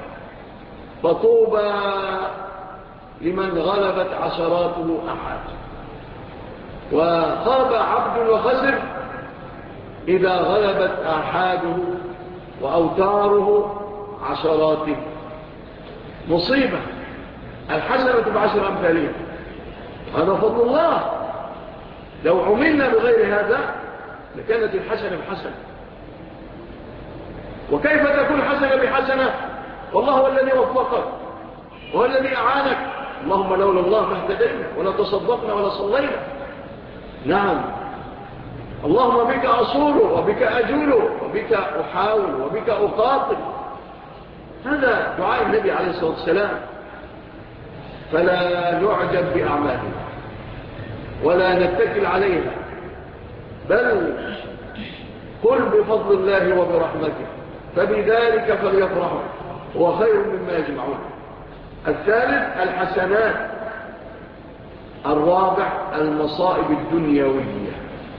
فطوبى لمن غلبت عشراته أحد. وخاب عبد وخسر إذا غلبت آحاده وأوتاره عشراته. مصيبة. الحسنة بعشر أمثالها، هذا فضل الله. لو عملنا بغير هذا لكانت الحسنة بحسنة. وكيف تكون حسنة بحسنة والله هو الذي وفقك وهو الذي أعانك؟ اللهم لولا الله ما اهتدينا ولا تصدقنا ولا صلينا. نعم، اللهم بك أصول وبك أجول وبك أحاول وبك أقاتل. هذا دعاء النبي عليه الصلاة والسلام. فلا نعجب بأعمالنا ولا نتكل عليها، بل قل بفضل الله وبرحمته فبذلك فليفرحوا هو خير مما يجمعون. الثالث الحسنات. الرابع المصائب الدنيوية.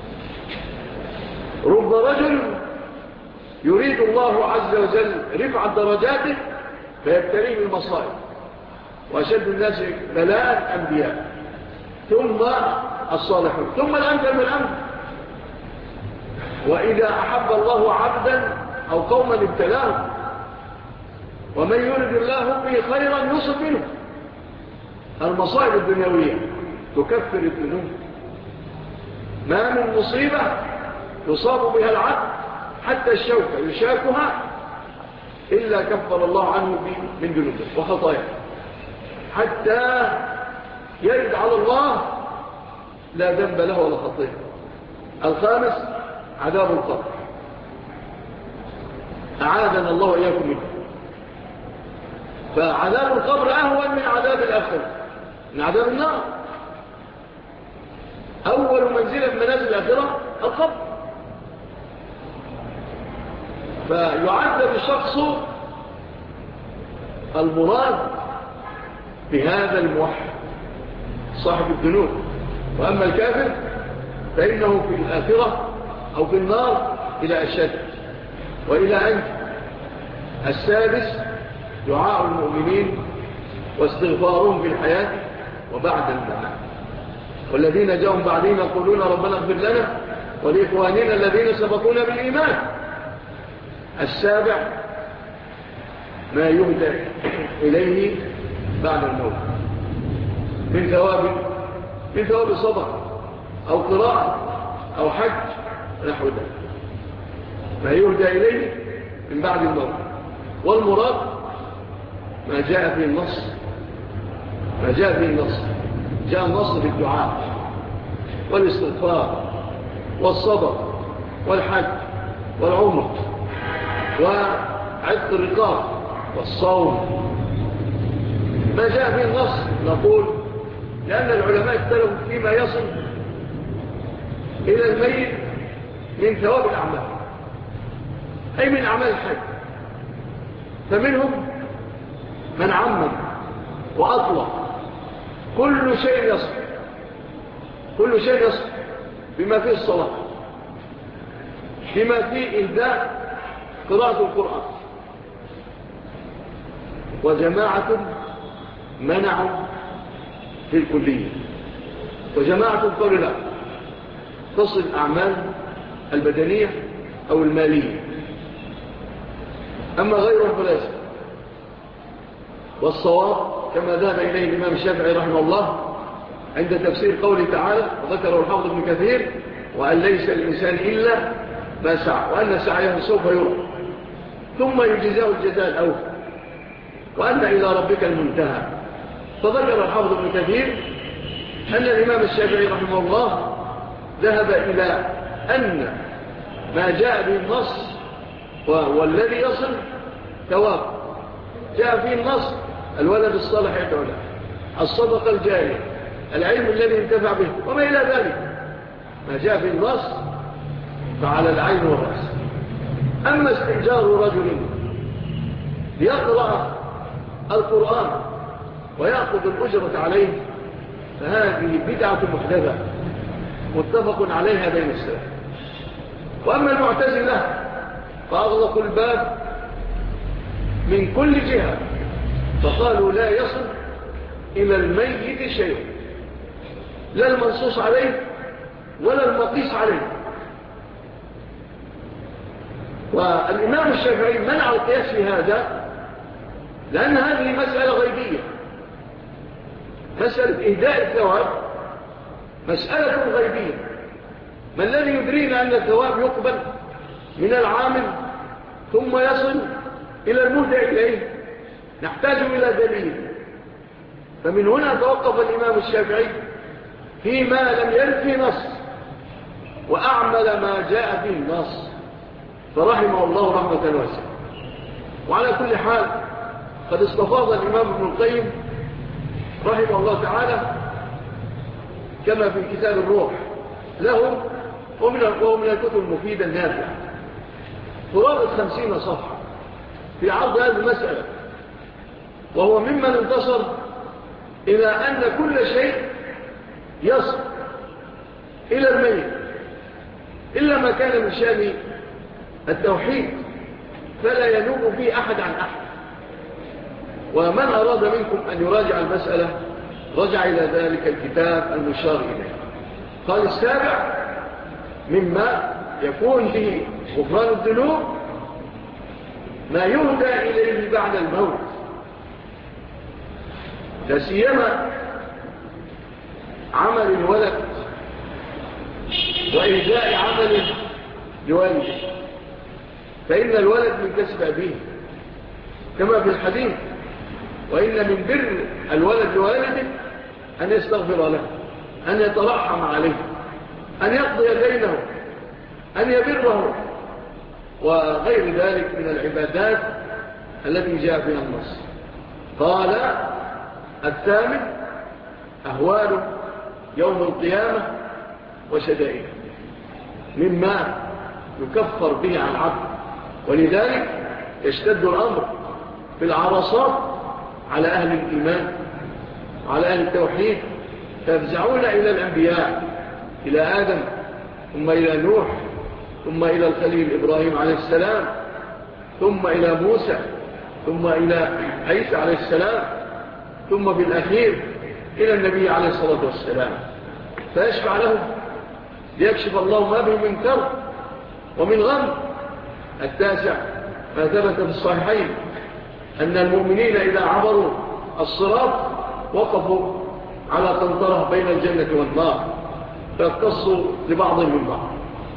رب رجل يريد الله عز وجل رفع درجاته فيبتليه بالمصائب، وأشد الناس بلاء الأنبياء ثم الصالحون ثم الأمثل بالأمثل. وإذا أحب الله عبدا أو قوما ابتلاهم، ومن يرد الله به خيرا يصب منه. المصائب الدنيوية تكفر الذنوب. ما من مصيبة يصاب بها العبد حتى الشوكة يشاكها إلا كفر الله عنه من ذنوبه وخطاياه، حتى يرد على الله لا ذنب له ولا خطيئة. الخامس عذاب القبر، أعاذنا الله وإياكم منه. فعذاب القبر أهون من عذاب الآخرة، من عذاب النار. أول منزلة من منازل الآخرة القبر. فيعذب الشخص المراد بهذا الموحد صاحب الذنوب. وأما الكافر فإنه في الآخرة أو في النار إلى أشد وإلى أنت. السادس دعاء المؤمنين واستغفارهم في الحياة وبعد الممات. والذين جاءوا بعدين يقولون ربنا اغفر لنا ولإخواننا الذين سبقونا بالإيمان. السابع ما يهدى إليه بعد الموت من ثواب صدقة أو قراءة أو حج نحو ذلك، ما يهدى إليه من بعد الموت. والمراد ما جاء في النص، جاء النص في الدعاء والاستغفار والصبر والحج والعمر وعتق الرقاب والصوم. ما جاء في النص نقول لأن العلماء اختلفوا فيما يصل إلى الميت من ثواب الأعمال، أي من أعمال الحج. فمنهم من عمم وأطلق كل شيء يصل بما فيه الصلاة، بما فيه إهداء قراءة القرآن. وجماعة منعوا في الكلية، وجماعة قالوا لا، تصل الأعمال البدنية أو المالية، أما غيرها فلا يصل. والصواب كما ذهب إليه الإمام الشافعي رحمه الله عند تفسير قوله تعالى وذكره الحافظ ابن كثير وأن ليس الإنسان إلا ما سعى وأن سعيه سوف يرى ثم يجزاه الجزاء الأوفى وأن إلى ربك المنتهى. فذكر الحافظ ابن كثير أن الإمام الشافعي رحمه الله ذهب إلى أن ما جاء به النص والذي يصل ثواب. جاء فيه النص الولد الصالح يدعو له، الصدقة الجارية، العلم الذي انتفع به وما إلى ذلك. ما جاء في النص فعلى العين والرأس. أما استئجار رجل ليقرأ القرآن ويأخذ الأجرة عليه فهذه بدعة محدثة متفق عليها بين السلف. وأما المعتزلة فأغلقوا الباب من كل جهة، فقالوا لا يصل إلى الميت شيء، لا المنصوص عليه ولا المقيس عليه. والإمام الشافعي منع القياس في هذا لأن هذه مسألة غيبية. مسألة إهداء الثواب مسألة غيبية. ما الذي يدرينا أن الثواب يقبل من العامل ثم يصل إلى المهدى إليه؟ نحتاج إلى دليل. فمن هنا توقف الإمام الشافعي فيما لم يرد فيه نص وأعمل ما جاء فيه النص، فرحمه الله رحمة واسعة. وعلى كل حال قد استفاض الإمام ابن القيم رحمه الله تعالى كما في كتاب الروح له وهو من الكتب المفيدة النافعة قرابة 50 صفحة في عرض هذه المسألة، وهو ممن انتصر إلى أن كل شيء يصل إلى الميت إلا ما كان من شأن التوحيد فلا ينوب فيه أحد عن أحد. ومن أراد منكم أن يراجع المسألة رجع إلى ذلك الكتاب المشار إليه. قال السابع مما يكون به غفران الذنوب ما يهدى إليه بعد الموت، لا سيما عمل الولد وإهداء عمل لوالده، فإن الولد من كسب أبيه كما في الحديث: وإن من بر الولد لوالده أن يستغفر له، أن يترحم عليه، أن يقضي دينه، أن يبره، وغير ذلك من العبادات التي جاء فيها النص. قال الثامن أهوال يوم القيامة وشدائده مما يكفر به عن العبد، ولذلك يشتد الأمر في العرصات على أهل الإيمان وعلى أهل التوحيد، فيفزعون إلى الأنبياء، إلى آدم ثم إلى نوح ثم إلى الخليل إبراهيم عليه السلام ثم إلى موسى ثم إلى عيسى عليه السلام ثم بالأخير إلى النبي عليه الصلاة والسلام، فيشفع لهم ليكشف الله ما به من كرب ومن غم. التاسع ما ثبت في الصحيحين أن المؤمنين إذا عبروا الصراط وقفوا على قنطرة بين الجنة والنار فيقتصوا لبعضهم من بعض.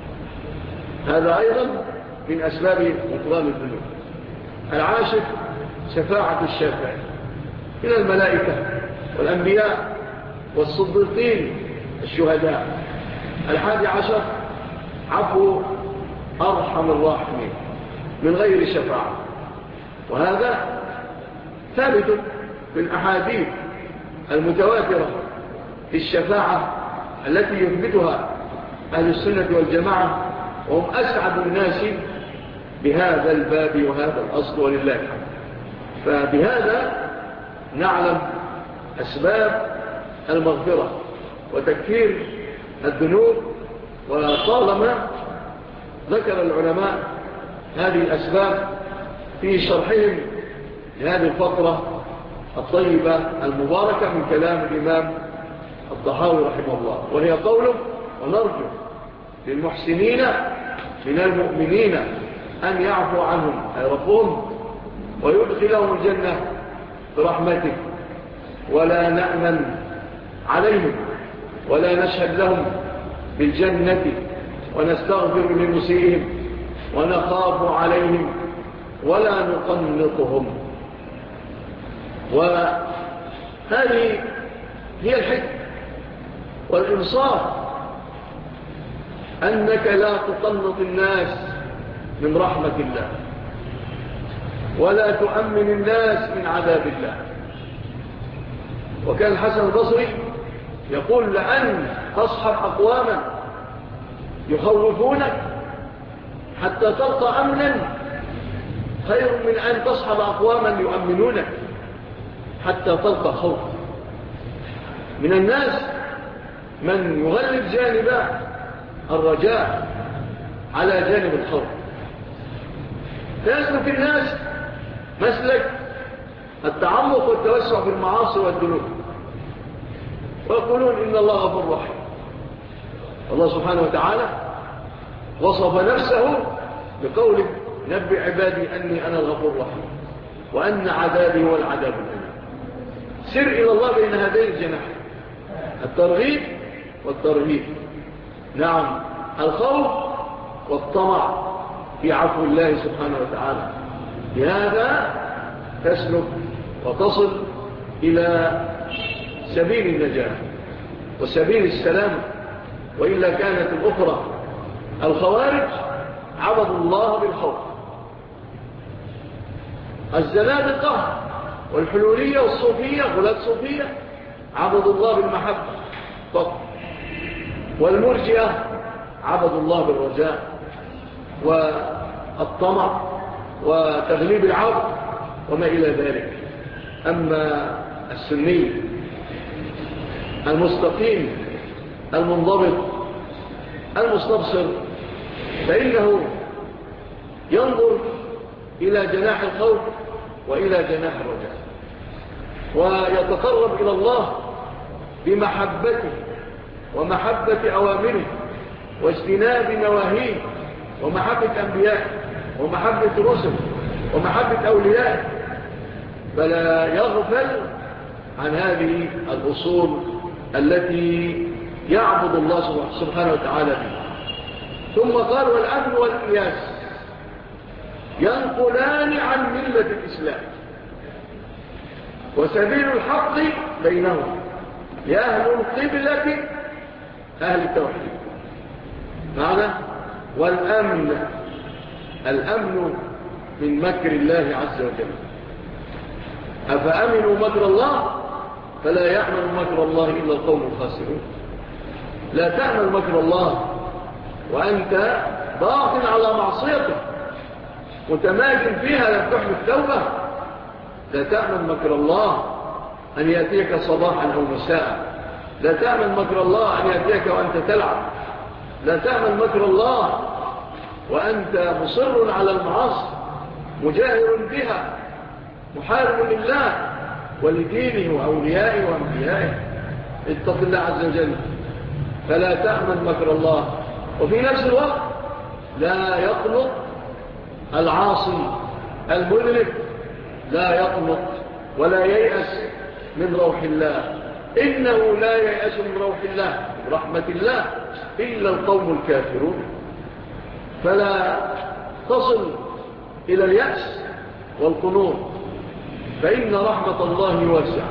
هذا أيضا من أسباب غفران الذنوب. العاشر شفاعة الشافع من الملائكة والأنبياء والصديقين الشهداء. 11 عفو أرحم الراحمين من غير شفاعة، وهذا ثابت في الأحاديث المتواترة في الشفاعة التي يثبتها أهل السنة والجماعة، وهم أسعد الناس بهذا الباب وهذا الأصل ولله الحمد. فبهذا نعلم أسباب المغفرة وتكفير الذنوب، وطالما ذكر العلماء هذه الأسباب في شرحهم لهذه الفقرة الطيبة المباركة من كلام الإمام الطحاوي رحمه الله، وهي قوله: ونرجو للمحسنين من المؤمنين أن يعفو عنهم أي ربهم ويدخلهم الجنة برحمته، ولا نأمن عليهم ولا نشهد لهم بالجنة ونستغفر لمسيئهم ونخاف عليهم ولا نقنطهم. وهذه هي الحكمة والإنصاف، أنك لا تقنط الناس من رحمة الله ولا تؤمن الناس من عذاب الله. وكان الحسن البصري يقول: لأن تصحب أقواما يخوفونك حتى تلقى أمنا خير من أن تصحب أقواما يؤمنونك حتى تلقى خوف. من الناس من يغلب جانب الرجاء على جانب الخوف، فيسلك الناس مسلك التعمق والتوسع في المعاصي والذنوب، ويقولون إن الله غفور رحيم. الله سبحانه وتعالى وصف نفسه بقوله: نبئ عبادي أني أنا الغفور الرحيم وأن عذابي هو العذاب الأليم. سر إلى الله بين هذين الجناحين، الترغيب والترهيب. نعم، الخوف والطمع في عفو الله سبحانه وتعالى. بهذا تسلك وتصل إلى سبيل النجاة وسبيل السلام. وإلا كانت الأخرى الخوارج عبدوا الله بالخوف، الزنادقة والحلولية والصوفية غلاة صوفية عبدوا الله بالمحبة فقط، والمرجئة عبدوا الله بالرجاء والطمع وتغليب العبد وما إلى ذلك. أما السني المستقيم المنضبط المستبصر فإنه ينظر إلى جناح الخوف وإلى جناح الرجاء، ويتقرب إلى الله بمحبته ومحبة أوامره واجتناب نواهيه ومحبة أنبيائه ومحبة رسل ومحبة أوليائه، فلا يغفل عن هذه الأصول التي يعبد الله سبحانه وتعالى بها. ثم قال والأمن والقياس ينقلان عن ملة الإسلام وسبيل الحق بينهم لأهل القبلة أهل التوحيد. معنى والأمن، الأمن من مكر الله عز وجل. أفأمنوا مكر الله فلا يعمل مكر الله إلا القوم الخاسرون. لا تعمل مكر الله وأنت باطن على معصيته متماكن فيها لم تحمل التوبة. لا تعمل مكر الله أن يأتيك صباحا أو مساء. لا تعمل مكر الله أن يأتيك وأنت تلعب. لا تعمل مكر الله وأنت مصر على المعاصي مجاهر بها محارب لله ولدينه وأوليائه وأنبيائه. اتق الله عز وجل فلا تعمل مكر الله. وفي نفس الوقت لا يقنط العاصي المذنب، لا يقنط ولا ييأس من روح الله. إنه لا ييأس من روح الله رحمة الله إلا القوم الكافرون. فلا تصل إلى اليأس والقنوط فإن رحمة الله واسعة.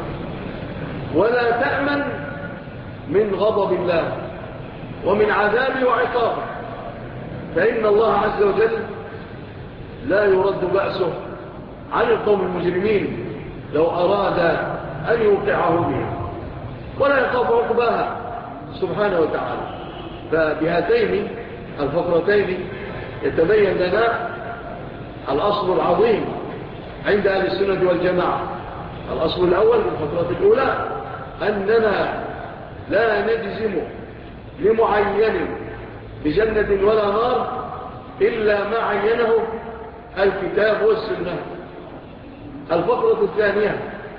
ولا تأمن من غضب الله ومن عذابه وعقابه، فإن الله عز وجل لا يرد بأسه عن القوم المجرمين لو أراد أن يوقعه بهم، ولا يخاف عقباها سبحانه وتعالى. فبهاتين الفقرتين يتبين لنا الأصل العظيم عند أهل السنة والجماعة. الأصل الأول في الفقرة الأولى أننا لا نجزم لمعين بجنة ولا نار إلا ما عينه الكتاب والسنة. الفقرة الثانية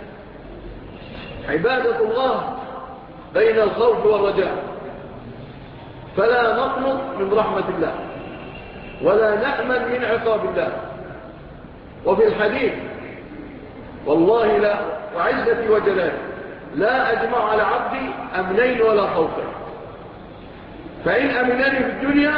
عبادة الله بين الخوف والرجاء، فلا نقنط من رحمة الله ولا نأمن من عقاب الله. وفي الحديث والله لا وعزتي وجلالي لا أجمع على عبدي أمنين ولا خوفين، فإن أمنني في الدنيا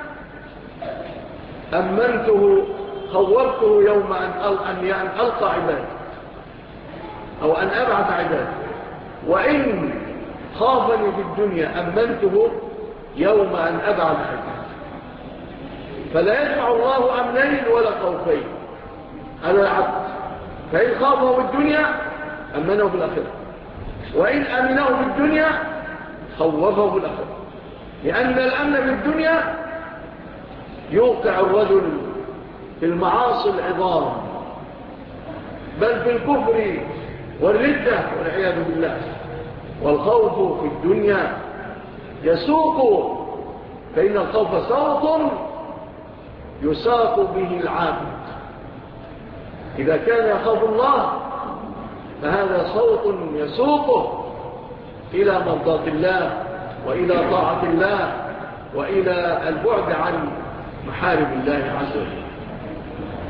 أمنته خوفته يوم أن ألقى عبادي أو أن أبعث عبادي، وإن خافني في الدنيا أمنته يوم أن أبعث عبادي. فلا يجمع الله أمنين ولا خوفين على العبد، فإن خافه في الدنيا أمنه في الآخرة، وإن أمنه في الدنيا خوفه في الآخرة. لأن الأمن في الدنيا يوقع الرجل في المعاصي العظام بل في الكفر والردة والعياذ بالله. والخوف في الدنيا يسوق، فإن الخوف صوت يساق به العابد. إذا كان يخاف الله فهذا صوت يسوقه إلى مرضاة الله وإلى طاعة الله وإلى البعد عن محارم الله عز وجل.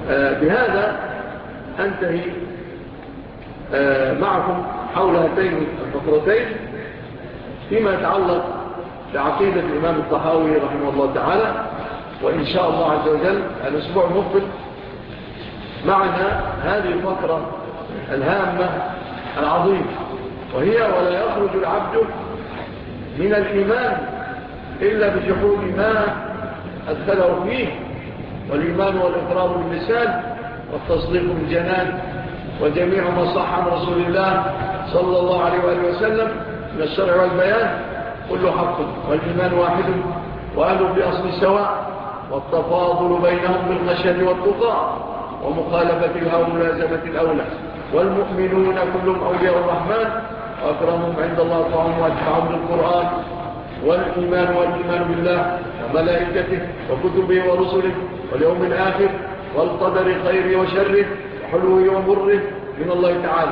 بهذا أنتهي معكم حول هاتين الفقرتين فيما يتعلق بعقيدة الإمام الطحاوي رحمه الله تعالى. وإن شاء الله عز وجل الأسبوع المقبل معنا هذه الفقرة الهامة العظيمة، وهي ولا يخرج العبد من الإيمان إلا بجحود ما أدخله فيه، والإيمان والإقرار باللسان والتصديق بالجنان، وجميع ما صح عن رسول الله صلى الله عليه وآله وسلم من الشرع والبيان كل حق، والإيمان واحد وأهله بأصل سواء، والتفاضل بينهم بالخشية والتقى ومخالفة الهوى ملازمة الأولى، والمؤمنون كلهم أولياء الرحمن وأكرمهم عند الله طعام وأتبعهم للقرآن، والإيمان بالله وملائكته وكتبه ورسله واليوم الآخر والقدر خيره وشره وحلوه ومره من الله تعالى.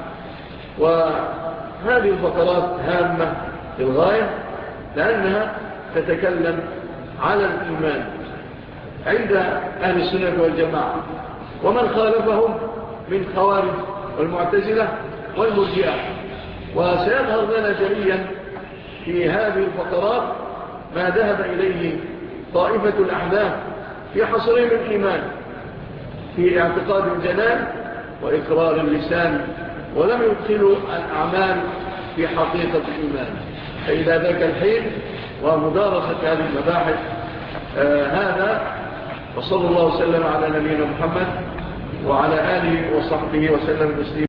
وهذه الفقرات هامة للغاية لأنها تتكلم على الإيمان عند أهل السنة والجماعة ومن خالفهم من خوارج والمعتزلة والمرجئة. وسيظهر لنا جليا في هذه الفقرات ما ذهب إليه طائفة الأحناف في حصرهم الإيمان في اعتقاد الجنان وإقرار اللسان، ولم يدخلوا الأعمال في حقيقة الإيمان. فإلى ذاك الحين ومدارسة هذه المباحث هذا، وصلى الله وسلم على نبينا محمد وعلى آله وصحبه وسلم تسليما.